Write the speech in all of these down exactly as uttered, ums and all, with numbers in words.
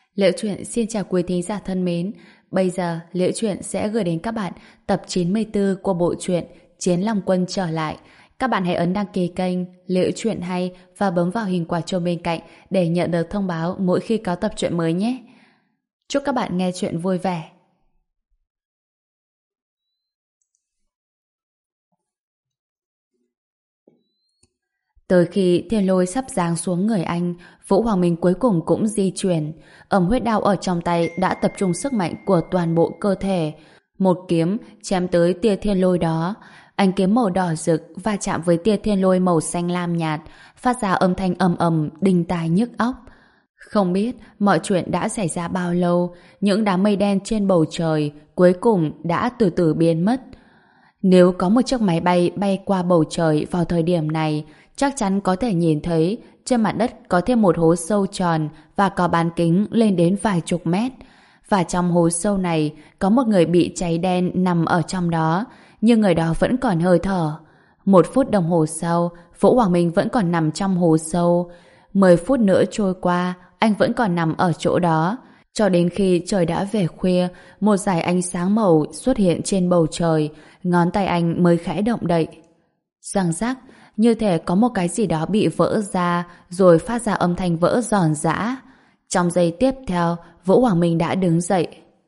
Liễu Chuyện xin chào quý thính giả thân mến. Bây giờ Liễu Chuyện sẽ gửi đến các bạn tập chín mươi tư của bộ truyện Chiến Long Quân trở lại. Các bạn hãy ấn đăng ký kênh Liễu Chuyện hay và bấm vào hình quả chuông bên cạnh để nhận được thông báo mỗi khi có tập truyện mới nhé. Chúc các bạn nghe chuyện vui vẻ. Tới khi thiên lôi sắp giáng xuống người anh, Vũ Hoàng Minh cuối cùng cũng di chuyển. Ẩm huyết đao ở trong tay đã tập trung sức mạnh của toàn bộ cơ thể. Một kiếm chém tới tia thiên lôi đó. Ánh kiếm màu đỏ rực va chạm với tia thiên lôi màu xanh lam nhạt, phát ra âm thanh ầm ầm, đinh tai nhức óc. Không biết mọi chuyện đã xảy ra bao lâu, những đám mây đen trên bầu trời cuối cùng đã từ từ biến mất. Nếu có một chiếc máy bay bay qua bầu trời vào thời điểm này, chắc chắn có thể nhìn thấy trên mặt đất có thêm một hố sâu tròn và có bán kính lên đến vài chục mét. Và trong hố sâu này có một người bị cháy đen nằm ở trong đó, nhưng người đó vẫn còn hơi thở. Một phút đồng hồ sau, Vũ Hoàng Minh vẫn còn nằm trong hố sâu. Mười phút nữa trôi qua, anh vẫn còn nằm ở chỗ đó. Cho đến khi trời đã về khuya, một dải ánh sáng màu xuất hiện trên bầu trời, ngón tay anh mới khẽ động đậy. Răng rắc, như thể có một cái gì đó bị vỡ ra, rồi phát ra âm thanh vỡ giòn giã. Trong giây tiếp theo, Vũ Hoàng Minh đã đứng dậy.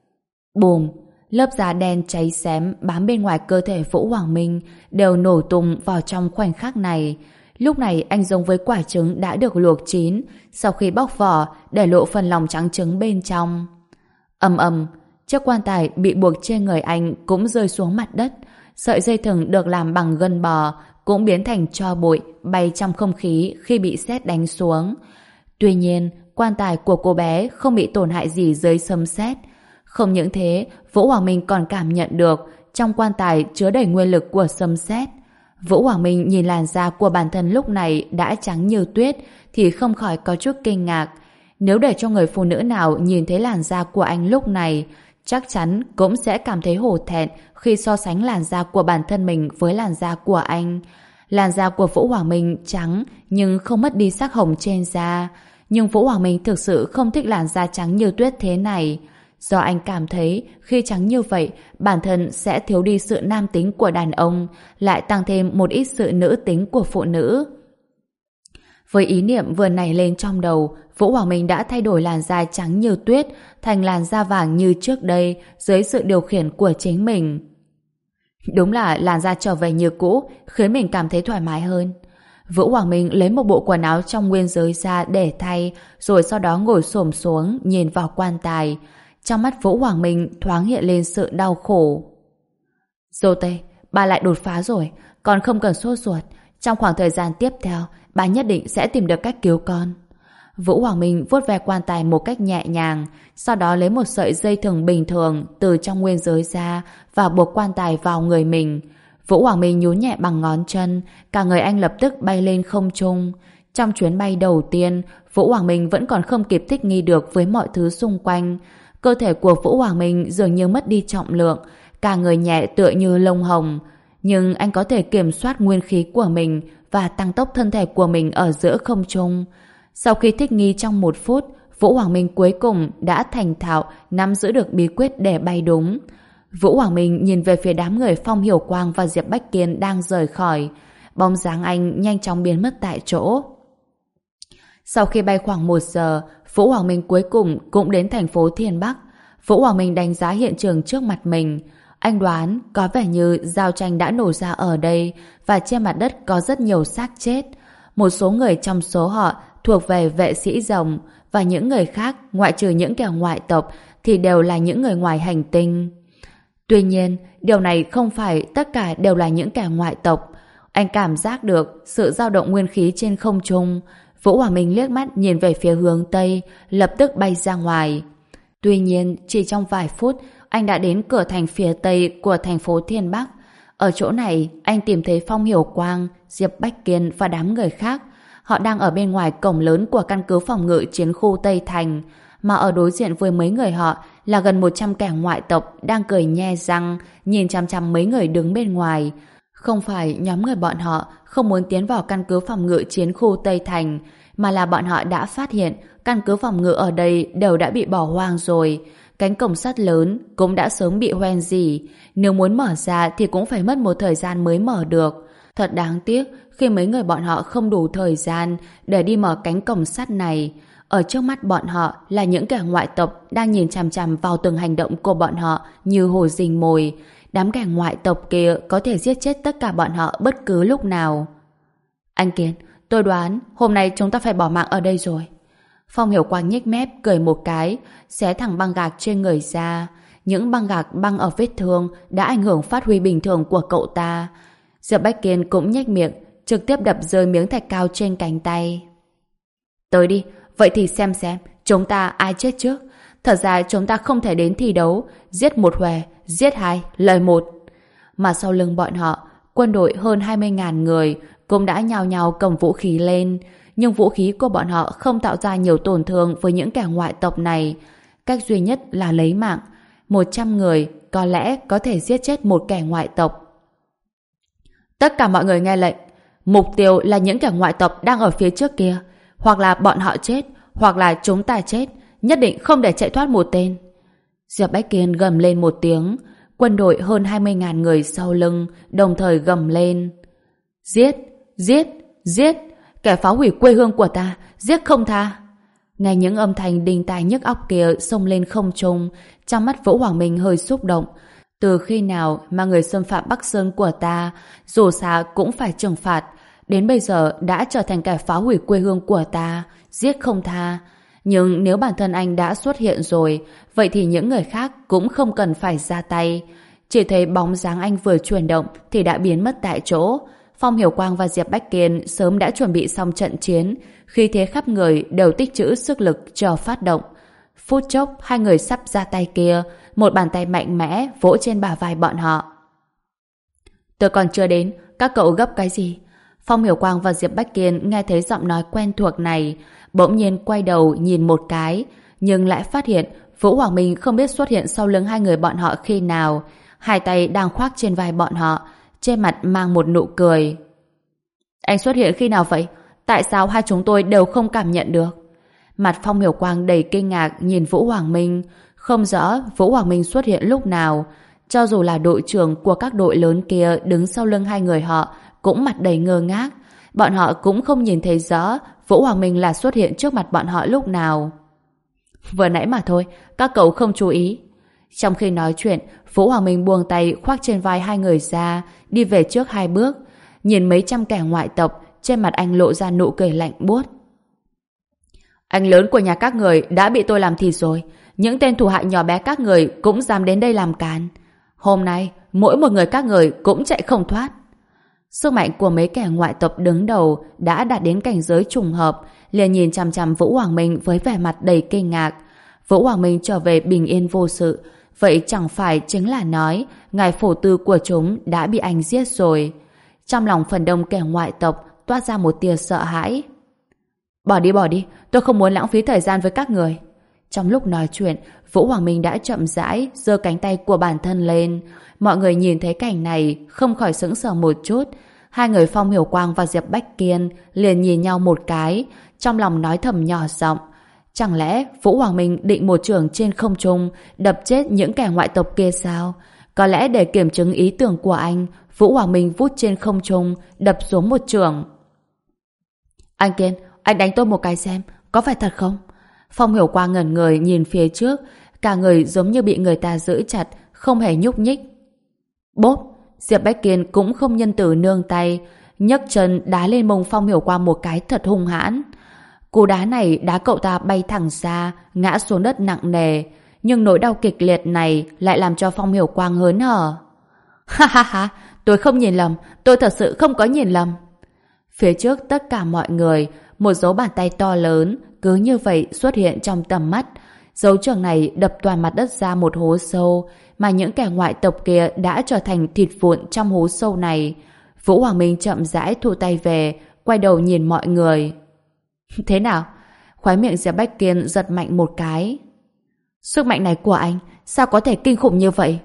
Bùm! Lớp da đen cháy xém bám bên ngoài cơ thể Vũ Hoàng Minh đều nổ tung vào trong khoảnh khắc này. Lúc này anh giống với quả trứng đã được luộc chín, sau khi bóc vỏ để lộ phần lòng trắng trứng bên trong. Ầm ầm, chiếc quan tài bị buộc trên người anh cũng rơi xuống mặt đất. Sợi dây thừng được làm bằng gân bò cũng biến thành tro bụi bay trong không khí khi bị sét đánh xuống. Tuy nhiên, quan tài của cô bé không bị tổn hại gì dưới sấm sét. Không những thế, Vũ Hoàng Minh còn cảm nhận được trong quan tài chứa đầy nguyên lực của sấm sét. Vũ Hoàng Minh nhìn làn da của bản thân lúc này đã trắng như tuyết thì không khỏi có chút kinh ngạc. Nếu để cho người phụ nữ nào nhìn thấy làn da của anh lúc này, chắc chắn cũng sẽ cảm thấy hổ thẹn khi so sánh làn da của bản thân mình với làn da của anh. Làn da của Vũ Hoàng Minh trắng nhưng không mất đi sắc hồng trên da. Nhưng Vũ Hoàng Minh thực sự không thích làn da trắng như tuyết thế này. Do anh cảm thấy khi trắng như vậy, bản thân sẽ thiếu đi sự nam tính của đàn ông, lại tăng thêm một ít sự nữ tính của phụ nữ. Với ý niệm vừa nảy lên trong đầu, Vũ Hoàng Minh đã thay đổi làn da trắng như tuyết thành làn da vàng như trước đây dưới sự điều khiển của chính mình. Đúng là làn da trở về như cũ, khiến mình cảm thấy thoải mái hơn. Vũ Hoàng Minh lấy một bộ quần áo trong nguyên giới ra để thay, rồi sau đó ngồi xổm xuống nhìn vào quan tài. Trong mắt Vũ Hoàng Minh thoáng hiện lên sự đau khổ. Dô Tây, bà lại đột phá rồi, con không cần sốt ruột. Trong khoảng thời gian tiếp theo, bà nhất định sẽ tìm được cách cứu con. Vũ Hoàng Minh vuốt ve quan tài một cách nhẹ nhàng, sau đó lấy một sợi dây thừng bình thường từ trong nguyên giới ra và buộc quan tài vào người mình. Vũ Hoàng Minh nhún nhẹ bằng ngón chân, cả người anh lập tức bay lên không trung. Trong chuyến bay đầu tiên, Vũ Hoàng Minh vẫn còn không kịp thích nghi được với mọi thứ xung quanh. Cơ thể của Vũ Hoàng Minh dường như mất đi trọng lượng, cả người nhẹ tựa như lông hồng. Nhưng anh có thể kiểm soát nguyên khí của mình và tăng tốc thân thể của mình ở giữa không trung. Sau khi thích nghi trong một phút, Vũ Hoàng Minh cuối cùng đã thành thạo nắm giữ được bí quyết để bay đúng. Vũ Hoàng Minh nhìn về phía đám người Phong Hiểu Quang và Diệp Bách Kiên đang rời khỏi. Bóng dáng anh nhanh chóng biến mất tại chỗ. Sau khi bay khoảng một giờ, Vũ Hoàng Minh cuối cùng cũng đến thành phố Thiên Bắc. Vũ Hoàng Minh đánh giá hiện trường trước mặt mình. Anh đoán có vẻ như giao tranh đã nổ ra ở đây và trên mặt đất có rất nhiều xác chết. Một số người trong số họ thuộc về vệ sĩ rồng và những người khác, ngoại trừ những kẻ ngoại tộc, thì đều là những người ngoài hành tinh. Tuy nhiên, điều này không phải tất cả đều là những kẻ ngoại tộc. Anh cảm giác được sự dao động nguyên khí trên không trung. Vũ Hoàng Minh liếc mắt nhìn về phía hướng Tây, lập tức bay ra ngoài. Tuy nhiên, chỉ trong vài phút, anh đã đến cửa thành phía Tây của thành phố Thiên Bắc. Ở chỗ này, anh tìm thấy Phong Hiểu Quang, Diệp Bách Kiên và đám người khác. Họ đang ở bên ngoài cổng lớn của căn cứ phòng ngự chiến khu Tây Thành, mà ở đối diện với mấy người họ là gần một trăm kẻ ngoại tộc đang cười nhe răng, nhìn chằm chằm mấy người đứng bên ngoài. Không phải nhóm người bọn họ không muốn tiến vào căn cứ phòng ngự chiến khu Tây Thành, mà là bọn họ đã phát hiện căn cứ phòng ngự ở đây đều đã bị bỏ hoang rồi. Cánh cổng sắt lớn cũng đã sớm bị hoen rỉ. Nếu muốn mở ra thì cũng phải mất một thời gian mới mở được. Thật đáng tiếc khi mấy người bọn họ không đủ thời gian để đi mở cánh cổng sắt này. Ở trước mắt bọn họ là những kẻ ngoại tộc đang nhìn chằm chằm vào từng hành động của bọn họ như hồ rình mồi. Đám kẻ ngoại tộc kia có thể giết chết tất cả bọn họ bất cứ lúc nào. Anh Kiên, tôi đoán hôm nay chúng ta phải bỏ mạng ở đây rồi. Phong Hiểu Quang nhếch mép cười một cái, xé thẳng băng gạc trên người ra. Những băng gạc băng ở vết thương đã ảnh hưởng phát huy bình thường của cậu ta. Diệp Bách Kiên cũng nhếch miệng, trực tiếp đập rơi miếng thạch cao trên cánh tay. Tới đi, vậy thì xem xem chúng ta ai chết trước. Thật ra chúng ta không thể đến thi đấu, giết một huề, giết hai, lời một. Mà sau lưng bọn họ, quân đội hơn hai mươi nghìn người cũng đã nhào nhào cầm vũ khí lên. Nhưng vũ khí của bọn họ không tạo ra nhiều tổn thương với những kẻ ngoại tộc này. Cách duy nhất là lấy mạng. Một trăm người có lẽ có thể giết chết một kẻ ngoại tộc. Tất cả mọi người nghe lệnh. Mục tiêu là những kẻ ngoại tộc đang ở phía trước kia. Hoặc là bọn họ chết, hoặc là chúng ta chết. Nhất định không để chạy thoát một tên. Diệp Bách Kiên gầm lên một tiếng. Quân đội hơn hai mươi nghìn người sau lưng đồng thời gầm lên. Giết, giết, giết. Kẻ phá hủy quê hương của ta, giết không tha. Nghe những âm thanh đinh tai nhức óc kia xông lên không trung, trong mắt Vũ Hoàng Minh hơi xúc động. Từ khi nào mà người xâm phạm Bắc Sơn của ta, dù sao cũng phải trừng phạt, đến bây giờ đã trở thành kẻ phá hủy quê hương của ta, giết không tha. Nhưng nếu bản thân anh đã xuất hiện rồi, vậy thì những người khác cũng không cần phải ra tay. Chỉ thấy bóng dáng anh vừa chuyển động thì đã biến mất tại chỗ. Phong Hiểu Quang và Diệp Bách Kiên sớm đã chuẩn bị xong trận chiến, khi thế khắp người đều tích trữ sức lực chờ phát động. Phút chốc, hai người sắp ra tay kia, một bàn tay mạnh mẽ vỗ trên bả vai bọn họ. Tôi còn chưa đến, các cậu gấp cái gì? Phong Hiểu Quang và Diệp Bách Kiên nghe thấy giọng nói quen thuộc này, bỗng nhiên quay đầu nhìn một cái, nhưng lại phát hiện Vũ Hoàng Minh không biết xuất hiện sau lưng hai người bọn họ khi nào. Hai tay đang khoác trên vai bọn họ, trên mặt mang một nụ cười. Anh xuất hiện khi nào vậy? Tại sao hai chúng tôi đều không cảm nhận được? Mặt Phong Hiểu Quang đầy kinh ngạc nhìn Vũ Hoàng Minh, không rõ Vũ Hoàng Minh xuất hiện lúc nào. Cho dù là đội trưởng của các đội lớn kia đứng sau lưng hai người họ cũng mặt đầy ngơ ngác. Bọn họ cũng không nhìn thấy rõ Vũ Hoàng Minh là xuất hiện trước mặt bọn họ lúc nào. Vừa nãy mà thôi, các cậu không chú ý. Trong khi nói chuyện, Vũ Hoàng Minh buông tay khoác trên vai hai người ra, đi về trước hai bước. Nhìn mấy trăm kẻ ngoại tộc, trên mặt anh lộ ra nụ cười lạnh buốt. Anh lớn của nhà các người đã bị tôi làm thịt rồi. Những tên thủ hạ nhỏ bé các người cũng dám đến đây làm càn. Hôm nay, mỗi một người các người cũng chạy không thoát. Sức mạnh của mấy kẻ ngoại tộc đứng đầu đã đạt đến cảnh giới trùng hợp, liền nhìn chằm chằm Vũ Hoàng Minh với vẻ mặt đầy kinh ngạc. Vũ Hoàng Minh trở về bình yên vô sự, vậy chẳng phải chính là nói ngài phổ tư của chúng đã bị anh giết rồi. Trong lòng phần đông kẻ ngoại tộc toát ra một tia sợ hãi. Bỏ đi bỏ đi, tôi không muốn lãng phí thời gian với các người. Trong lúc nói chuyện, Vũ Hoàng Minh đã chậm rãi giơ cánh tay của bản thân lên. Mọi người nhìn thấy cảnh này không khỏi sững sờ một chút. Hai người Phong Hiểu Quang và Diệp Bách Kiên liền nhìn nhau một cái, trong lòng nói thầm nhỏ giọng. Chẳng lẽ Vũ Hoàng Minh định một chưởng trên không trung đập chết những kẻ ngoại tộc kia sao? Có lẽ để kiểm chứng ý tưởng của anh, Vũ Hoàng Minh vút trên không trung đập xuống một chưởng. Anh Kiên, anh đánh tôi một cái xem, có phải thật không? Phong Hiểu Quang ngẩn người nhìn phía trước, cả người giống như bị người ta giữ chặt, không hề nhúc nhích. Bốp! Diệp Bách Kiên cũng không nhân từ nương tay, nhấc chân đá lên mông Phong Hiểu Quang một cái thật hung hãn. Cú đá này đá cậu ta bay thẳng ra, ngã xuống đất nặng nề, nhưng nỗi đau kịch liệt này lại làm cho Phong Hiểu Quang hớn hở. Ha ha ha, tôi không nhìn lầm, tôi thật sự không có nhìn lầm. Phía trước tất cả mọi người, một dấu bàn tay to lớn cứ như vậy xuất hiện trong tầm mắt. Dấu trường này đập toàn mặt đất ra một hố sâu, mà những kẻ ngoại tộc kia đã trở thành thịt vụn trong hố sâu này. Vũ Hoàng Minh chậm rãi thu tay về, quay đầu nhìn mọi người. Thế nào? Khóe miệng Diệp Bách Kiên giật mạnh một cái. Sức mạnh này của anh sao có thể kinh khủng như vậy?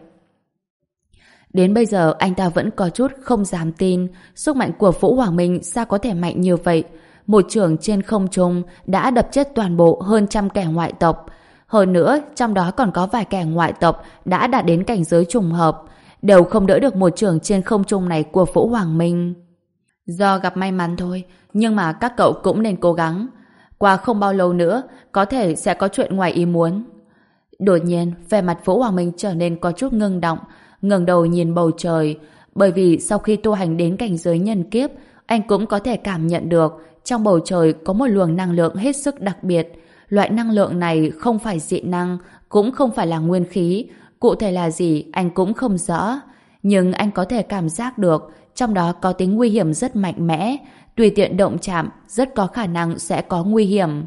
Đến bây giờ anh ta vẫn có chút không dám tin sức mạnh của Vũ Hoàng Minh sao có thể mạnh như vậy. một chưởng trên không trung đã đập chết toàn bộ hơn trăm kẻ ngoại tộc. Hơn nữa, trong đó còn có vài kẻ ngoại tộc đã đạt đến cảnh giới trùng hợp, đều không đỡ được một chưởng trên không trung này của Vũ Hoàng Minh. Do gặp may mắn thôi, nhưng mà các cậu cũng nên cố gắng. Qua không bao lâu nữa, có thể sẽ có chuyện ngoài ý muốn. Đột nhiên, vẻ mặt Vũ Hoàng Minh trở nên có chút ngưng động, ngẩng đầu nhìn bầu trời, bởi vì sau khi tu hành đến cảnh giới nhân kiếp, anh cũng có thể cảm nhận được trong bầu trời có một luồng năng lượng hết sức đặc biệt. Loại năng lượng này không phải dị năng, cũng không phải là nguyên khí, cụ thể là gì anh cũng không rõ, nhưng anh có thể cảm giác được trong đó có tính nguy hiểm rất mạnh mẽ, tùy tiện động chạm rất có khả năng sẽ có nguy hiểm.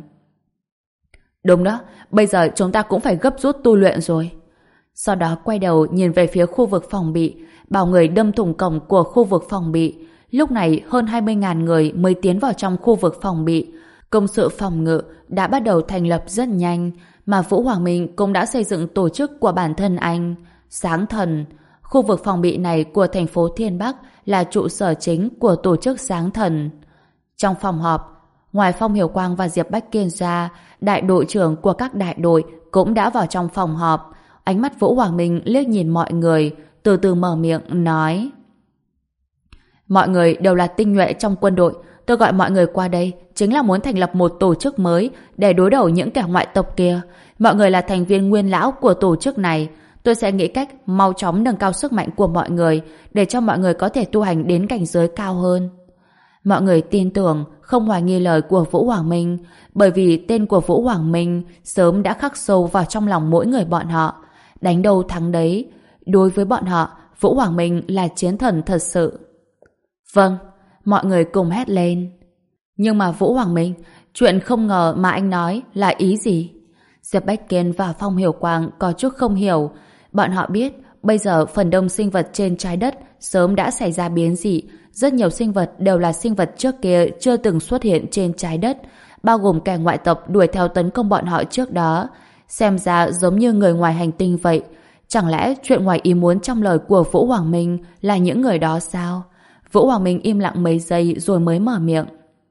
Đúng đó, bây giờ chúng ta cũng phải gấp rút tu luyện rồi. Sau đó quay đầu nhìn về phía khu vực phòng bị, bảo người đâm thủng cổng của khu vực phòng bị. Lúc này hơn hai mươi nghìn người mới tiến vào trong khu vực phòng bị. Công sự phòng ngự đã bắt đầu thành lập rất nhanh, mà Vũ Hoàng Minh cũng đã xây dựng tổ chức của bản thân anh. Sáng Thần. Khu vực phòng bị này của thành phố Thiên Bắc là trụ sở chính của tổ chức Sáng Thần. Trong phòng họp, ngoài Phong Hiểu Quang và Diệp Bách Kiên ra, đại đội trưởng của các đại đội cũng đã vào trong phòng họp. Ánh mắt Vũ Hoàng Minh liếc nhìn mọi người, từ từ mở miệng nói: mọi người đều là tinh nhuệ trong quân đội, tôi gọi mọi người qua đây chính là muốn thành lập một tổ chức mới để đối đầu những kẻ ngoại tộc kia. Mọi người là thành viên nguyên lão của tổ chức này, tôi sẽ nghĩ cách mau chóng nâng cao sức mạnh của mọi người để cho mọi người có thể tu hành đến cảnh giới cao hơn. Mọi người tin tưởng, không hoài nghi lời của Vũ Hoàng Minh, bởi vì tên của Vũ Hoàng Minh sớm đã khắc sâu vào trong lòng mỗi người bọn họ. Đánh đâu thắng đấy. Đối với bọn họ, Vũ Hoàng Minh là chiến thần thật sự. Vâng, mọi người cùng hét lên. Nhưng mà Vũ Hoàng Minh, chuyện không ngờ mà anh nói là ý gì? Diệp Bách Kiên và Phong Hiểu Quang có chút không hiểu. Bọn họ biết bây giờ phần đông sinh vật trên trái đất sớm đã xảy ra biến dị. Rất nhiều sinh vật đều là sinh vật trước kia chưa từng xuất hiện trên trái đất, bao gồm kẻ ngoại tộc đuổi theo tấn công bọn họ trước đó. Xem ra giống như người ngoài hành tinh vậy. Chẳng lẽ chuyện ngoài ý muốn trong lời của Vũ Hoàng Minh là những người đó sao? Vũ Hoàng Minh im lặng mấy giây rồi mới mở miệng.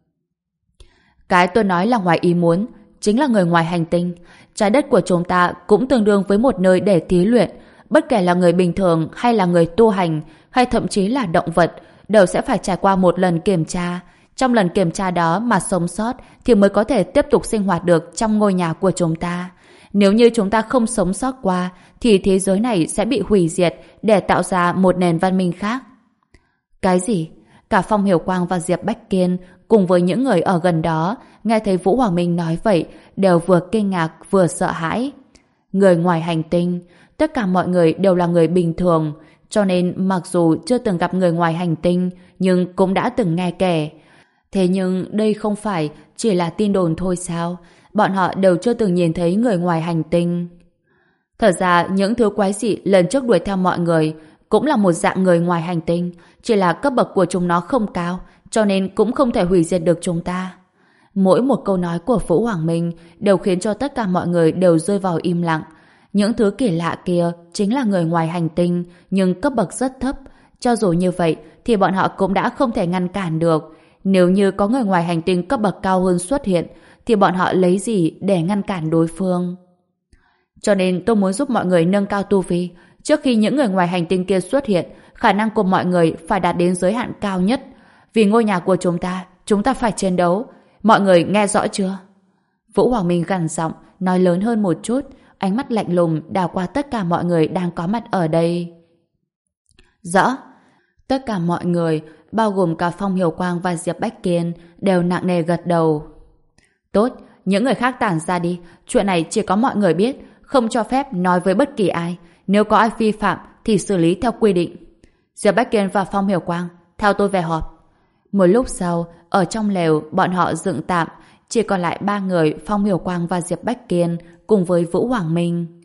Cái tôi nói là ngoài ý muốn chính là người ngoài hành tinh. Trái đất của chúng ta cũng tương đương với một nơi để thí luyện. Bất kể là người bình thường hay là người tu hành hay thậm chí là động vật đều sẽ phải trải qua một lần kiểm tra. Trong lần kiểm tra đó mà sống sót thì mới có thể tiếp tục sinh hoạt được trong ngôi nhà của chúng ta. Nếu như chúng ta không sống sót qua thì thế giới này sẽ bị hủy diệt để tạo ra một nền văn minh khác. Cái gì? Cả Phong Hiểu Quang và Diệp Bách Kiên cùng với những người ở gần đó nghe thấy Vũ Hoàng Minh nói vậy đều vừa kinh ngạc vừa sợ hãi. Người ngoài hành tinh, tất cả mọi người đều là người bình thường, cho nên mặc dù chưa từng gặp người ngoài hành tinh nhưng cũng đã từng nghe kể. Thế nhưng đây không phải chỉ là tin đồn thôi sao? Bọn họ đều chưa từng nhìn thấy người ngoài hành tinh. Thật ra những thứ quái dị lần trước đuổi theo mọi người cũng là một dạng người ngoài hành tinh, chỉ là cấp bậc của chúng nó không cao, cho nên cũng không thể hủy diệt được chúng ta. Mỗi một câu nói của Vũ Hoàng Minh đều khiến cho tất cả mọi người đều rơi vào im lặng. Những thứ kỳ lạ kia chính là người ngoài hành tinh, nhưng cấp bậc rất thấp. Cho dù như vậy thì bọn họ cũng đã không thể ngăn cản được. Nếu như có người ngoài hành tinh cấp bậc cao hơn xuất hiện thì bọn họ lấy gì để ngăn cản đối phương? Cho nên tôi muốn giúp mọi người nâng cao tu vi. Trước khi những người ngoài hành tinh kia xuất hiện, khả năng của mọi người phải đạt đến giới hạn cao nhất. Vì ngôi nhà của chúng ta, chúng ta phải chiến đấu. Mọi người nghe rõ chưa? Vũ Hoàng Minh gằn giọng, nói lớn hơn một chút, ánh mắt lạnh lùng đảo qua tất cả mọi người đang có mặt ở đây. Rõ. Tất cả mọi người, bao gồm cả Phong Hiểu Quang và Diệp Bách Kiên, đều nặng nề gật đầu. Tốt, những người khác tản ra đi. Chuyện này chỉ có mọi người biết, không cho phép nói với bất kỳ ai. Nếu có ai vi phạm thì xử lý theo quy định. Diệp Bách Kiên và Phong Hiểu Quang, theo tôi về họp. Một lúc sau, ở trong lều bọn họ dựng tạm, chỉ còn lại ba người Phong Hiểu Quang và Diệp Bách Kiên cùng với Vũ Hoàng Minh.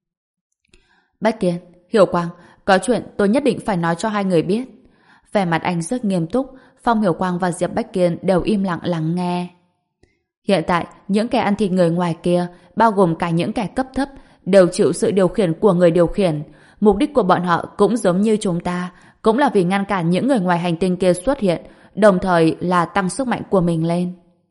Bách Kiên, Hiểu Quang, có chuyện tôi nhất định phải nói cho hai người biết. Vẻ mặt anh rất nghiêm túc, Phong Hiểu Quang và Diệp Bách Kiên đều im lặng lắng nghe. Hiện tại, những kẻ ăn thịt người ngoài kia, bao gồm cả những kẻ cấp thấp, đều chịu sự điều khiển của người điều khiển. Mục đích của bọn họ cũng giống như chúng ta, cũng là vì ngăn cản những người ngoài hành tinh kia xuất hiện, đồng thời là tăng sức mạnh của mình lên.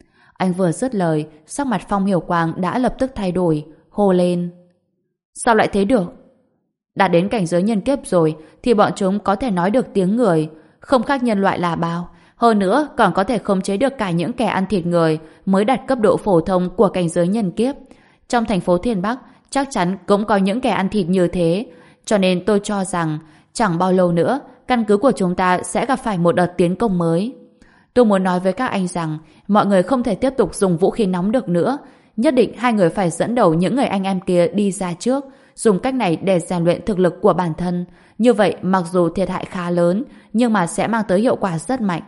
Anh vừa dứt lời, sắc mặt Phong Hiểu Quang đã lập tức thay đổi, hô lên. Sao lại thế được? Đã đến cảnh giới nhân kiếp rồi thì bọn chúng có thể nói được tiếng người, không khác nhân loại là bao. Hơn nữa còn có thể khống chế được cả những kẻ ăn thịt người mới đạt cấp độ phổ thông của cảnh giới nhân kiếp. Trong thành phố Thiên Bắc chắc chắn cũng có những kẻ ăn thịt như thế. Cho nên tôi cho rằng chẳng bao lâu nữa căn cứ của chúng ta sẽ gặp phải một đợt tiến công mới. Tôi muốn nói với các anh rằng mọi người không thể tiếp tục dùng vũ khí nóng được nữa. Nhất định hai người phải dẫn đầu những người anh em kia đi ra trước, dùng cách này để rèn luyện thực lực của bản thân. Như vậy mặc dù thiệt hại khá lớn nhưng mà sẽ mang tới hiệu quả rất mạnh.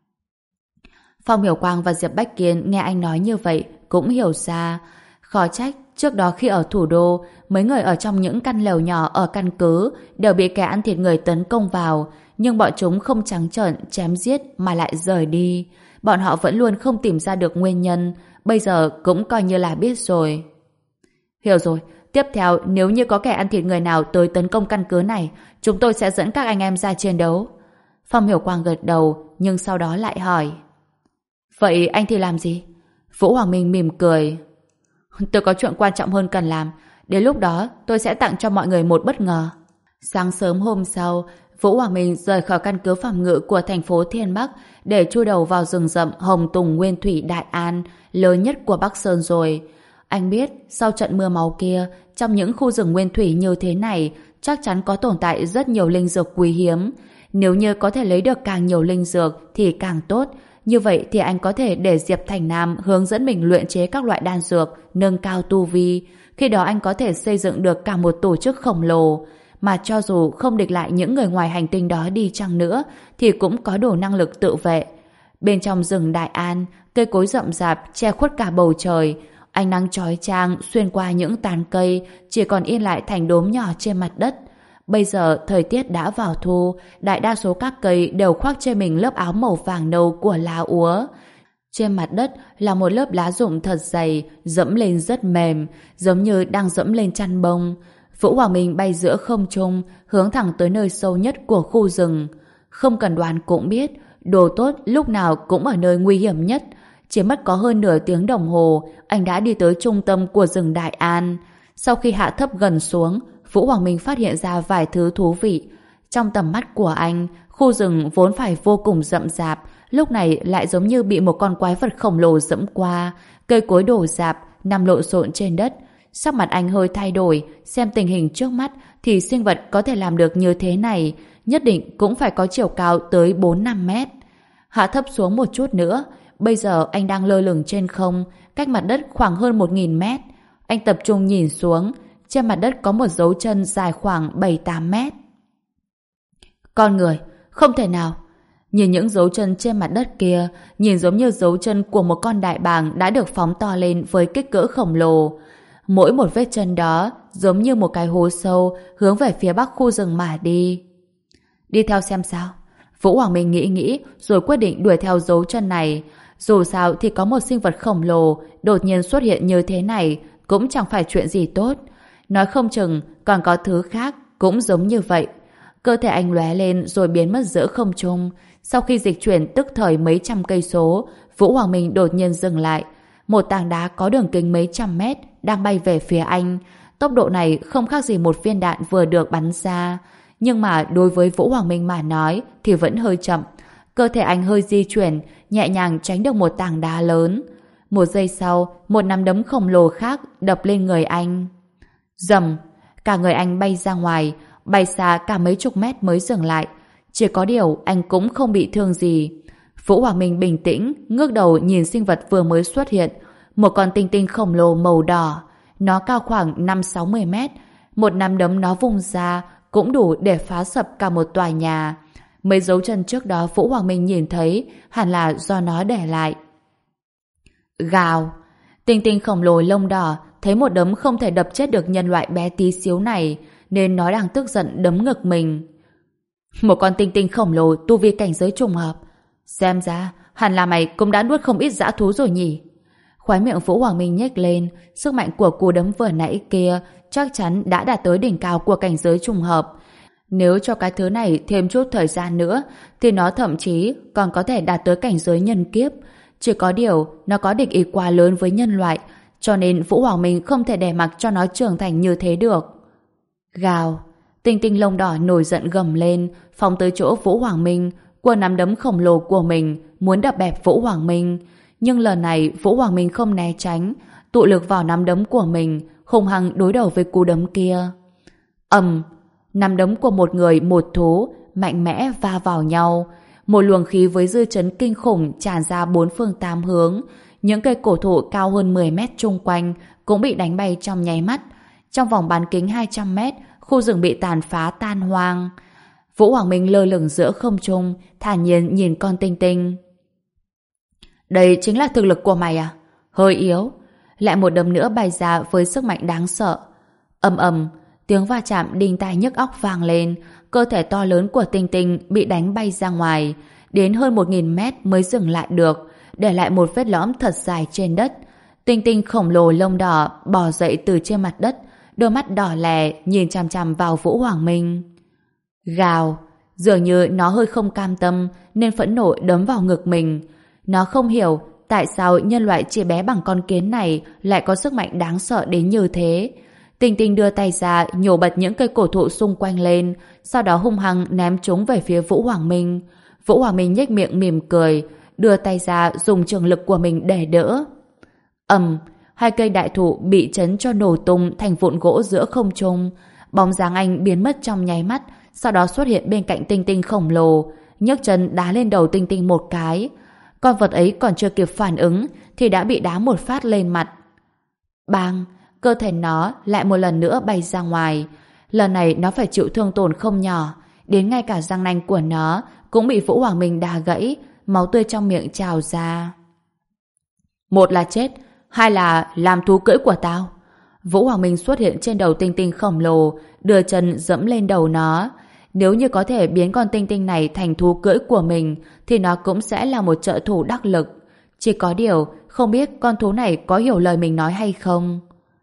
Phong Hiểu Quang và Diệp Bách Kiên nghe anh nói như vậy cũng hiểu ra. Khó trách trước đó khi ở thủ đô, mấy người ở trong những căn lều nhỏ ở căn cứ đều bị kẻ ăn thịt người tấn công vào, nhưng bọn chúng không trắng trợn chém giết mà lại rời đi. Bọn họ vẫn luôn không tìm ra được nguyên nhân, bây giờ cũng coi như là biết rồi. Hiểu rồi, tiếp theo nếu như có kẻ ăn thịt người nào tới tấn công căn cứ này, chúng tôi sẽ dẫn các anh em ra chiến đấu. Phong Hiểu Quang gật đầu, nhưng sau đó lại hỏi. Vậy anh thì làm gì? Vũ Hoàng Minh mỉm cười. Tôi có chuyện quan trọng hơn cần làm. Đến lúc đó tôi sẽ tặng cho mọi người một bất ngờ. Sáng sớm hôm sau, Vũ Hoàng Minh rời khỏi căn cứ phòng ngự của thành phố Thiên Bắc để chui đầu vào rừng rậm Hồng Tùng Nguyên Thủy Đại An, lớn nhất của Bắc Sơn rồi. Anh biết sau trận mưa máu kia, trong những khu rừng nguyên thủy như thế này chắc chắn có tồn tại rất nhiều linh dược quý hiếm. Nếu như có thể lấy được càng nhiều linh dược thì càng tốt. Như vậy thì anh có thể để Diệp Thành Nam hướng dẫn mình luyện chế các loại đan dược, nâng cao tu vi. Khi đó anh có thể xây dựng được cả một tổ chức khổng lồ. Mà cho dù không địch lại những người ngoài hành tinh đó đi chăng nữa, thì cũng có đủ năng lực tự vệ. Bên trong rừng Đại An, cây cối rậm rạp che khuất cả bầu trời. Ánh nắng chói chang xuyên qua những tán cây, chỉ còn in lại thành đốm nhỏ trên mặt đất. Bây giờ thời tiết đã vào thu, đại đa số các cây đều khoác trên mình lớp áo màu vàng nâu của lá úa. Trên mặt đất là một lớp lá rụng thật dày, dẫm lên rất mềm, giống như đang dẫm lên chăn bông. Vũ Hoàng Minh bay giữa không trung, hướng thẳng tới nơi sâu nhất của khu rừng. Không cần đoán cũng biết, đồ tốt lúc nào cũng ở nơi nguy hiểm nhất. Chỉ mất có hơn nửa tiếng đồng hồ, anh đã đi tới trung tâm của rừng Đại An. Sau khi hạ thấp gần xuống, Vũ Hoàng Minh phát hiện ra vài thứ thú vị. Trong tầm mắt của anh, khu rừng vốn phải vô cùng rậm rạp, lúc này lại giống như bị một con quái vật khổng lồ dẫm qua, cây cối đổ rạp, nằm lộn xộn trên đất. Sắc mặt anh hơi thay đổi, xem tình hình trước mắt thì sinh vật có thể làm được như thế này, nhất định cũng phải có chiều cao tới bốn năm mét. Hạ thấp xuống một chút nữa, bây giờ anh đang lơ lửng trên không, cách mặt đất khoảng hơn một nghìn mét. Anh tập trung nhìn xuống, trên mặt đất có một dấu chân dài khoảng bảy tám mét. Con người, không thể nào. Nhìn những dấu chân trên mặt đất kia, nhìn giống như dấu chân của một con đại bàng đã được phóng to lên với kích cỡ khổng lồ. Mỗi một vết chân đó giống như một cái hố sâu hướng về phía bắc khu rừng mà đi. Đi theo xem sao. Vũ Hoàng Minh nghĩ nghĩ rồi quyết định đuổi theo dấu chân này. Dù sao thì có một sinh vật khổng lồ đột nhiên xuất hiện như thế này cũng chẳng phải chuyện gì tốt. Nói không chừng còn có thứ khác cũng giống như vậy. Cơ thể anh lóe lên rồi biến mất giữa không trung. Sau khi dịch chuyển tức thời mấy trăm cây số, Vũ Hoàng Minh đột nhiên dừng lại. Một tảng đá có đường kính mấy trăm mét đang bay về phía anh. Tốc độ này không khác gì một viên đạn vừa được bắn ra. Nhưng mà đối với Vũ Hoàng Minh mà nói thì vẫn hơi chậm. Cơ thể anh hơi di chuyển, nhẹ nhàng tránh được một tảng đá lớn. Một giây sau, một nắm đấm khổng lồ khác đập lên người anh. Rầm, cả người anh bay ra ngoài, bay xa cả mấy chục mét mới dừng lại. Chỉ có điều anh cũng không bị thương gì. Vũ Hoàng Minh bình tĩnh, ngước đầu nhìn sinh vật vừa mới xuất hiện. Một con tinh tinh khổng lồ màu đỏ. Nó cao khoảng năm sáu mươi mét. Một nắm đấm nó vung ra cũng đủ để phá sập cả một tòa nhà. Mấy dấu chân trước đó Vũ Hoàng Minh nhìn thấy hẳn là do nó để lại. Gào. Tinh tinh khổng lồ lông đỏ thấy một đấm không thể đập chết được nhân loại bé tí xíu này, nên nó đang tức giận đấm ngực mình. Một con tinh tinh khổng lồ tu vi cảnh giới trùng hợp. Xem ra hẳn là mày cũng đã nuốt không ít dã thú rồi nhỉ. Khóe miệng Vũ Hoàng Minh nhếch lên. Sức mạnh của cú đấm vừa nãy kia chắc chắn đã đạt tới đỉnh cao của cảnh giới trùng hợp. Nếu cho cái thứ này thêm chút thời gian nữa thì nó thậm chí còn có thể đạt tới cảnh giới nhân kiếp. Chỉ có điều, nó có địch ý quá lớn với nhân loại, cho nên Vũ Hoàng Minh không thể để mặc cho nó trưởng thành như thế được. Gào, Tinh Tinh lông đỏ nổi giận gầm lên, phóng tới chỗ Vũ Hoàng Minh, quơ nắm đấm khổng lồ của mình, muốn đập bẹp Vũ Hoàng Minh. Nhưng lần này Vũ Hoàng Minh không né tránh, tụ lực vào nắm đấm của mình, hung hăng đối đầu với cú đấm kia. Ầm, nắm đấm của một người một thú mạnh mẽ va vào nhau, một luồng khí với dư chấn kinh khủng tràn ra bốn phương tám hướng. Những cây cổ thụ cao hơn mười mét chung quanh cũng bị đánh bay trong nháy mắt. Trong vòng bán kính hai trăm mét, khu rừng bị tàn phá tan hoang. Vũ Hoàng Minh lơ lửng giữa không trung, thản nhiên nhìn con Tinh Tinh. Đây chính là thực lực của mày à? Hơi yếu. Lại một đấm nữa bay ra với sức mạnh đáng sợ. Ầm ầm, tiếng va chạm đinh tai nhức óc vang lên, cơ thể to lớn của Tinh Tinh bị đánh bay ra ngoài, đến hơn một nghìn mét mới dừng lại được, để lại một vết lõm thật dài trên đất. Tinh Tinh khổng lồ lông đỏ bò dậy từ trên mặt đất, đôi mắt đỏ lè nhìn chằm chằm vào Vũ Hoàng Minh. Gào, dường như nó hơi không cam tâm nên phẫn nộ đấm vào ngực mình. Nó không hiểu tại sao nhân loại chỉ bé bằng con kiến này lại có sức mạnh đáng sợ đến như thế. Tinh Tinh đưa tay ra nhổ bật những cây cổ thụ xung quanh lên, sau đó hung hăng ném chúng về phía Vũ Hoàng Minh. Vũ Hoàng Minh nhếch miệng mỉm cười, đưa tay ra dùng trường lực của mình để đỡ. Ầm, hai cây đại thụ bị chấn cho nổ tung thành vụn gỗ giữa không trung. Bóng dáng anh biến mất trong nháy mắt, sau đó xuất hiện bên cạnh Tinh Tinh khổng lồ, nhấc chân đá lên đầu Tinh Tinh một cái. Con vật ấy còn chưa kịp phản ứng thì đã bị đá một phát lên mặt. Bang, cơ thể nó lại một lần nữa bay ra ngoài. Lần này nó phải chịu thương tổn không nhỏ, đến ngay cả răng nanh của nó cũng bị Vũ Hoàng Minh đá gãy, máu tươi trong miệng trào ra. Một là chết, hai là làm thú cưỡi của tao. Vũ Hoàng Minh xuất hiện trên đầu Tinh Tinh khổng lồ, đưa chân dẫm lên đầu nó. Nếu như có thể biến con Tinh Tinh này thành thú cưỡi của mình thì nó cũng sẽ là một trợ thủ đắc lực. Chỉ có điều không biết con thú này có hiểu lời mình nói hay không.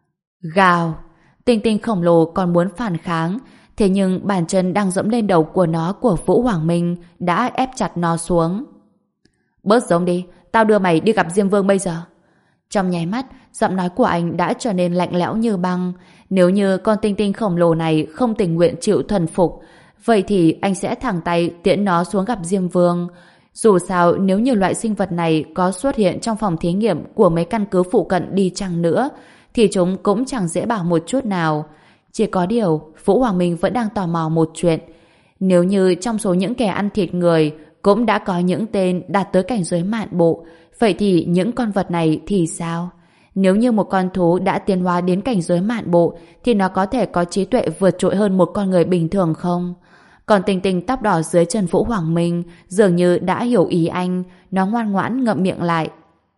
Gào, Tinh Tinh khổng lồ còn muốn phản kháng, thế nhưng bàn chân đang dẫm lên đầu của nó của Vũ Hoàng Minh đã ép chặt nó xuống. Bớt giống đi, tao đưa mày đi gặp Diêm Vương bây giờ. Trong nháy mắt, giọng nói của anh đã trở nên lạnh lẽo như băng. Nếu như con Tinh Tinh khổng lồ này không tình nguyện chịu thuần phục, vậy thì anh sẽ thẳng tay tiễn nó xuống gặp Diêm Vương. Dù sao, nếu như loại sinh vật này có xuất hiện trong phòng thí nghiệm của mấy căn cứ phụ cận đi chăng nữa, thì chúng cũng chẳng dễ bảo một chút nào. Chỉ có điều, Vũ Hoàng Minh vẫn đang tò mò một chuyện. Nếu như trong số những kẻ ăn thịt người cũng đã có những tên đạt tới cảnh giới mạn bộ, vậy thì những con vật này thì sao? Nếu như một con thú đã tiến hóa đến cảnh giới mạn bộ thì nó có thể có trí tuệ vượt trội hơn một con người bình thường không? Còn Tinh Tinh tóc đỏ dưới chân Vũ Hoàng Minh dường như đã hiểu ý anh, nó ngoan ngoãn ngậm miệng lại.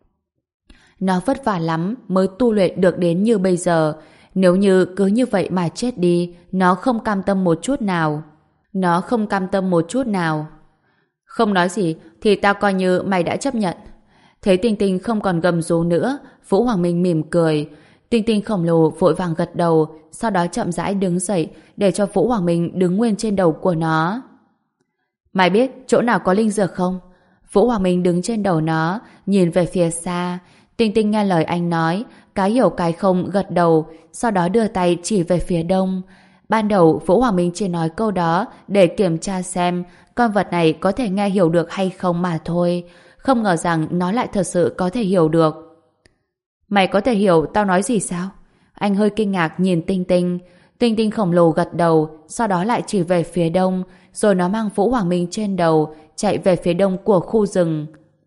Nó vất vả lắm mới tu luyện được đến như bây giờ. Nếu như cứ như vậy mà chết đi, nó không cam tâm một chút nào. Nó không cam tâm một chút nào. Không nói gì thì tao coi như mày đã chấp nhận. Thấy Tinh Tinh không còn gầm rú nữa, Vũ Hoàng Minh mỉm cười. Tinh Tinh khổng lồ vội vàng gật đầu, sau đó chậm rãi đứng dậy để cho Vũ Hoàng Minh đứng nguyên trên đầu của nó. Mày biết chỗ nào có linh dược không? Vũ Hoàng Minh đứng trên đầu nó, nhìn về phía xa. Tinh Tinh nghe lời anh nói, cái hiểu cái không gật đầu, sau đó đưa tay chỉ về phía đông. Ban đầu Vũ Hoàng Minh chỉ nói câu đó để kiểm tra xem con vật này có thể nghe hiểu được hay không mà thôi. Không ngờ rằng nó lại thật sự có thể hiểu được. Mày có thể hiểu tao nói gì sao? Anh hơi kinh ngạc nhìn Tinh Tinh. Tinh Tinh khổng lồ gật đầu, sau đó lại chỉ về phía đông, rồi nó mang Vũ Hoàng Minh trên đầu, chạy về phía đông của khu rừng.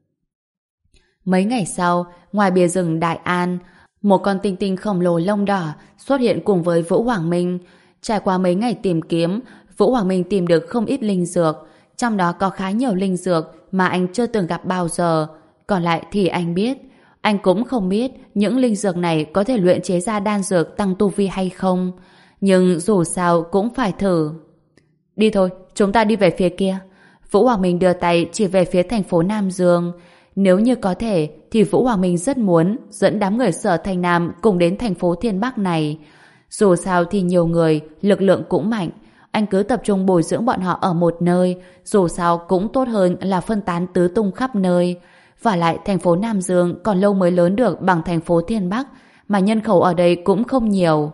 Mấy ngày sau, ngoài bìa rừng Đại An, một con Tinh Tinh khổng lồ lông đỏ xuất hiện cùng với Vũ Hoàng Minh. Trải qua mấy ngày tìm kiếm, Vũ Hoàng Minh tìm được không ít linh dược, trong đó có khá nhiều linh dược mà anh chưa từng gặp bao giờ. Còn lại thì anh biết. Anh cũng không biết những linh dược này có thể luyện chế ra đan dược tăng tu vi hay không. Nhưng dù sao cũng phải thử. Đi thôi, chúng ta đi về phía kia. Vũ Hoàng Minh đưa tay chỉ về phía thành phố Nam Dương. Nếu như có thể thì Vũ Hoàng Minh rất muốn dẫn đám người Sở Thành Nam cùng đến thành phố Thiên Bắc này. Dù sao thì nhiều người, lực lượng cũng mạnh. Anh cứ tập trung bồi dưỡng bọn họ ở một nơi, dù sao cũng tốt hơn là phân tán tứ tung khắp nơi. Vả lại thành phố Nam Dương còn lâu mới lớn được bằng thành phố Thiên Bắc, mà nhân khẩu ở đây cũng không nhiều.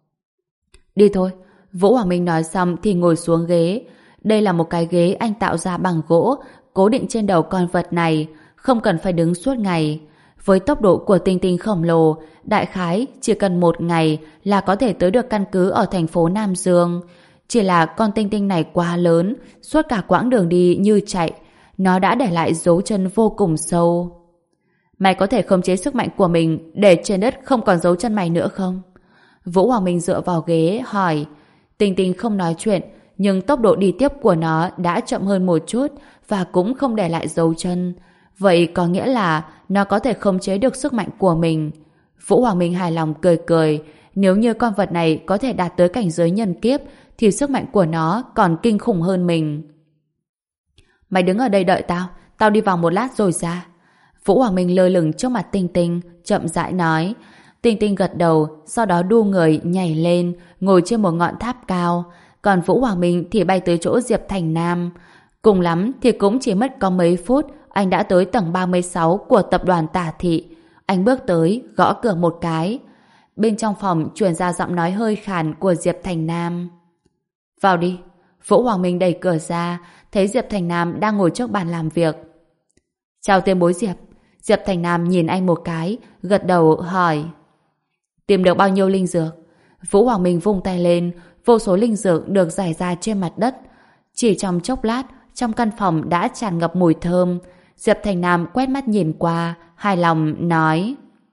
Đi thôi. Vũ Hoàng Minh nói xong thì ngồi xuống ghế. Đây là một cái ghế anh tạo ra bằng gỗ, cố định trên đầu con vật này, không cần phải đứng suốt ngày. Với tốc độ của Tinh Tinh khổng lồ, đại khái chỉ cần một ngày là có thể tới được căn cứ ở thành phố Nam Dương. Chỉ là con Tinh Tinh này quá lớn, suốt cả quãng đường đi như chạy, nó đã để lại dấu chân vô cùng sâu. Mày có thể khống chế sức mạnh của mình để trên đất không còn dấu chân mày nữa không? Vũ Hoàng Minh dựa vào ghế hỏi. Tinh Tinh không nói chuyện, nhưng tốc độ đi tiếp của nó đã chậm hơn một chút và cũng không để lại dấu chân. Vậy có nghĩa là nó có thể khống chế được sức mạnh của mình. Vũ Hoàng Minh hài lòng cười cười. Nếu như con vật này có thể đạt tới cảnh giới nhân kiếp thì sức mạnh của nó còn kinh khủng hơn mình. Mày đứng ở đây đợi tao, tao đi vào một lát rồi ra. Vũ Hoàng Minh lơ lửng trước mặt Tinh Tinh, chậm rãi nói. Tinh Tinh gật đầu, sau đó đu người nhảy lên, ngồi trên một ngọn tháp cao. Còn Vũ Hoàng Minh thì bay tới chỗ Diệp Thành Nam. Cùng lắm thì cũng chỉ mất có mấy phút, anh đã tới tầng ba mươi sáu của tập đoàn Tả Thị. Anh bước tới, gõ cửa một cái. Bên trong phòng truyền ra giọng nói hơi khàn của Diệp Thành Nam. Vào đi. Vũ Hoàng Minh đẩy cửa ra, thấy Diệp Thành Nam đang ngồi trước bàn làm việc. Chào tiền bối Diệp. Diệp Thành Nam nhìn anh một cái, gật đầu hỏi. Tìm được bao nhiêu linh dược? Vũ Hoàng Minh vung tay lên, vô số linh dược được rải ra trên mặt đất. Chỉ trong chốc lát, trong căn phòng đã tràn ngập mùi thơm. Diệp Thành Nam quét mắt nhìn qua, hài lòng nói.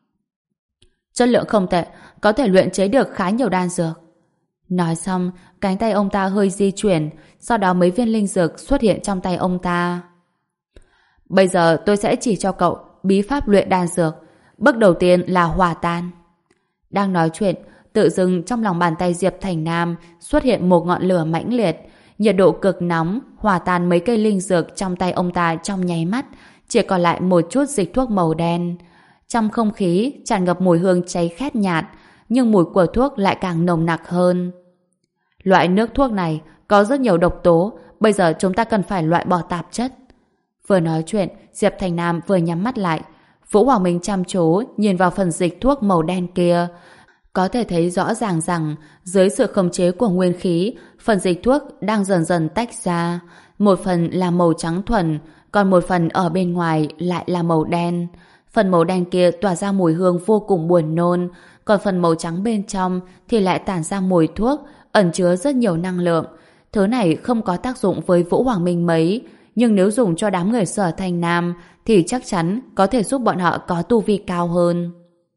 Chất lượng không tệ, có thể luyện chế được khá nhiều đan dược. Nói xong, cánh tay ông ta hơi di chuyển, sau đó mấy viên linh dược xuất hiện trong tay ông ta. Bây giờ tôi sẽ chỉ cho cậu bí pháp luyện đan dược. Bước đầu tiên là hòa tan. Đang nói chuyện, tự dưng trong lòng bàn tay Diệp Thành Nam xuất hiện một ngọn lửa mãnh liệt. Nhiệt độ cực nóng, hòa tan mấy cây linh dược trong tay ông ta trong nháy mắt, chỉ còn lại một chút dịch thuốc màu đen. Trong không khí tràn ngập mùi hương cháy khét nhạt, nhưng mùi của thuốc lại càng nồng nặc hơn. Loại nước thuốc này có rất nhiều độc tố, bây giờ chúng ta cần phải loại bỏ tạp chất. Vừa nói chuyện, Diệp Thành Nam vừa nhắm mắt lại. Vũ Hoàng Minh chăm chú nhìn vào phần dịch thuốc màu đen kia. Có thể thấy rõ ràng rằng dưới sự khống chế của nguyên khí, phần dịch thuốc đang dần dần tách ra. Một phần là màu trắng thuần, còn một phần ở bên ngoài lại là màu đen. Phần màu đen kia tỏa ra mùi hương vô cùng buồn nôn, còn phần màu trắng bên trong thì lại tản ra mùi thuốc, ẩn chứa rất nhiều năng lượng. Thứ này không có tác dụng với Vũ Hoàng Minh mấy, nhưng nếu dùng cho đám người Sở Thành Nam thì chắc chắn có thể giúp bọn họ có tu vi cao hơn.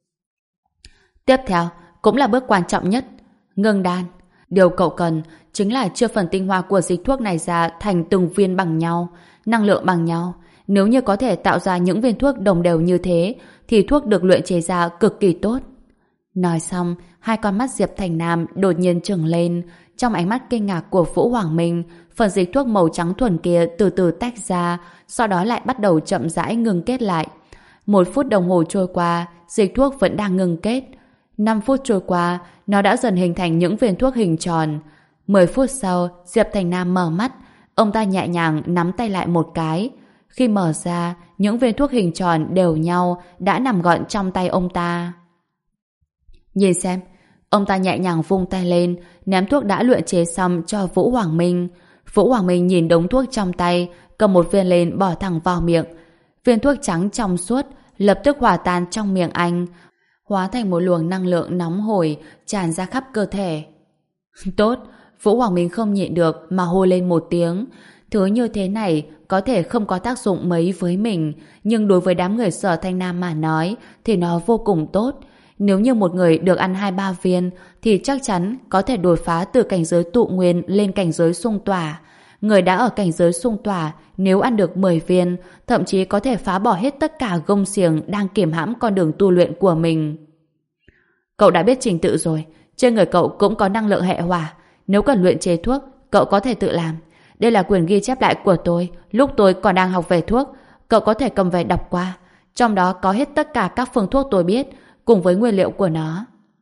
Tiếp theo, cũng là bước quan trọng nhất, ngưng đan. Điều cậu cần chính là chia phần tinh hoa của dịch thuốc này ra thành từng viên bằng nhau, năng lượng bằng nhau. Nếu như có thể tạo ra những viên thuốc đồng đều như thế, thì thuốc được luyện chế ra cực kỳ tốt. Nói xong, hai con mắt Diệp Thành Nam đột nhiên trừng lên. Trong ánh mắt kinh ngạc của Vũ Hoàng Minh, phần dịch thuốc màu trắng thuần kia từ từ tách ra, sau đó lại bắt đầu chậm rãi ngừng kết lại. Một phút đồng hồ trôi qua, dịch thuốc vẫn đang ngừng kết. Năm phút trôi qua, nó đã dần hình thành những viên thuốc hình tròn. Mười phút sau, Diệp Thành Nam mở mắt. Ông ta nhẹ nhàng nắm tay lại một cái. Khi mở ra, những viên thuốc hình tròn đều nhau đã nằm gọn trong tay ông ta. Nhìn xem, ông ta nhẹ nhàng vung tay lên, ném thuốc đã luyện chế xong cho Vũ Hoàng Minh. Vũ Hoàng Minh nhìn đống thuốc trong tay, cầm một viên lên bỏ thẳng vào miệng. Viên thuốc trắng trong suốt lập tức hòa tan trong miệng anh, hóa thành một luồng năng lượng nóng hổi tràn ra khắp cơ thể. Tốt, Vũ Hoàng Minh không nhịn được mà hô lên một tiếng. Thứ như thế này có thể không có tác dụng mấy với mình, nhưng đối với đám người Sở Thanh Nam mà nói thì nó vô cùng tốt. Nếu như một người được ăn hai ba viên thì chắc chắn có thể đột phá từ cảnh giới tụ nguyên lên cảnh giới xung tỏa. Người đã ở cảnh giới xung tỏa nếu ăn được mười viên, thậm chí có thể phá bỏ hết tất cả gông xiềng đang kiềm hãm con đường tu luyện của mình. Cậu đã biết trình tự rồi, trên người cậu cũng có năng lượng hệ hỏa. Nếu cần luyện chế thuốc, cậu có thể tự làm. Đây là quyển ghi chép lại của tôi lúc tôi còn đang học về thuốc, cậu có thể cầm về đọc qua. Trong đó có hết tất cả các phương thuốc tôi biết, cùng với nguyên liệu của nó.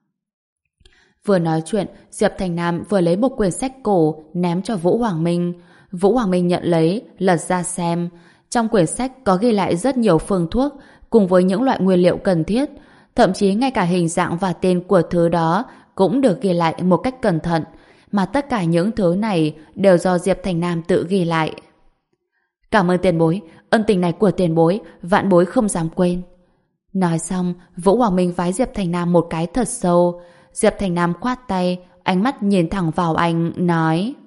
Vừa nói chuyện, Diệp Thành Nam vừa lấy một quyển sách cổ ném cho Vũ Hoàng Minh. Vũ Hoàng Minh nhận lấy, lật ra xem. Trong quyển sách có ghi lại rất nhiều phương thuốc cùng với những loại nguyên liệu cần thiết, thậm chí ngay cả hình dạng và tên của thứ đó cũng được ghi lại một cách cẩn thận, mà tất cả những thứ này đều do Diệp Thành Nam tự ghi lại. Cảm ơn tiền bối, ân tình này của tiền bối, vạn bối không dám quên. Nói xong, Vũ Hoàng Minh vái Diệp Thành Nam một cái thật sâu. Diệp Thành Nam khoát tay, ánh mắt nhìn thẳng vào anh, nói: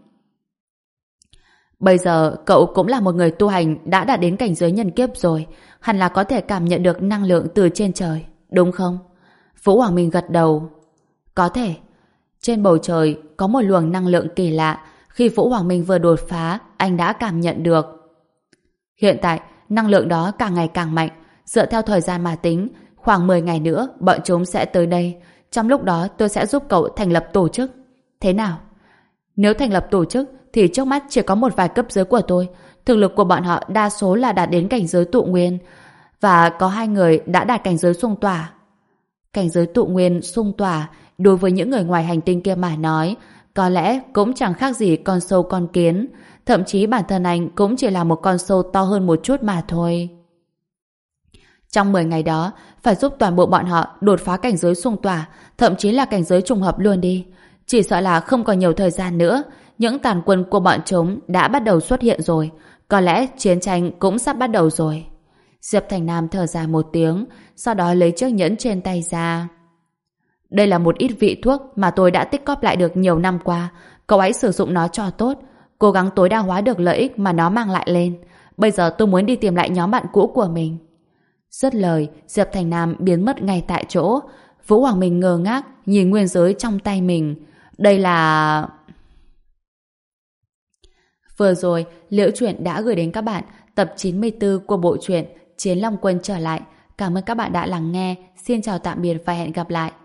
Bây giờ cậu cũng là một người tu hành đã đạt đến cảnh giới nhân kiếp rồi, hẳn là có thể cảm nhận được năng lượng từ trên trời, đúng không? Vũ Hoàng Minh gật đầu. Có thể. Trên bầu trời có một luồng năng lượng kỳ lạ, khi Vũ Hoàng Minh vừa đột phá, anh đã cảm nhận được. Hiện tại, năng lượng đó càng ngày càng mạnh, dựa theo thời gian mà tính, khoảng mười ngày nữa bọn chúng sẽ tới đây. Trong lúc đó tôi sẽ giúp cậu thành lập tổ chức. Thế nào? Nếu thành lập tổ chức thì trước mắt chỉ có một vài cấp dưới của tôi. Thực lực của bọn họ đa số là đạt đến cảnh giới tụ nguyên, và có hai người đã đạt cảnh giới xung tỏa. Cảnh giới tụ nguyên xung tỏa đối với những người ngoài hành tinh kia mà nói, có lẽ cũng chẳng khác gì con sâu con kiến. Thậm chí bản thân anh cũng chỉ là một con sâu to hơn một chút mà thôi. Trong mười ngày đó, phải giúp toàn bộ bọn họ đột phá cảnh giới xung tỏa, thậm chí là cảnh giới trùng hợp luôn đi. Chỉ sợ là không còn nhiều thời gian nữa, những tàn quân của bọn chúng đã bắt đầu xuất hiện rồi. Có lẽ chiến tranh cũng sắp bắt đầu rồi. Diệp Thành Nam thở dài một tiếng, sau đó lấy chiếc nhẫn trên tay ra. Đây là một ít vị thuốc mà tôi đã tích cóp lại được nhiều năm qua. Cậu hãy sử dụng nó cho tốt, cố gắng tối đa hóa được lợi ích mà nó mang lại lên. Bây giờ tôi muốn đi tìm lại nhóm bạn cũ của mình. Dứt lời, Diệp Thành Nam biến mất ngay tại chỗ. Vũ Hoàng Minh ngơ ngác nhìn nguyên giới trong tay mình. Đây là... Vừa rồi, Liễu Chuyện đã gửi đến các bạn tập chín mươi tư của bộ truyện Chiến Long Quân trở lại. Cảm ơn các bạn đã lắng nghe. Xin chào tạm biệt và hẹn gặp lại.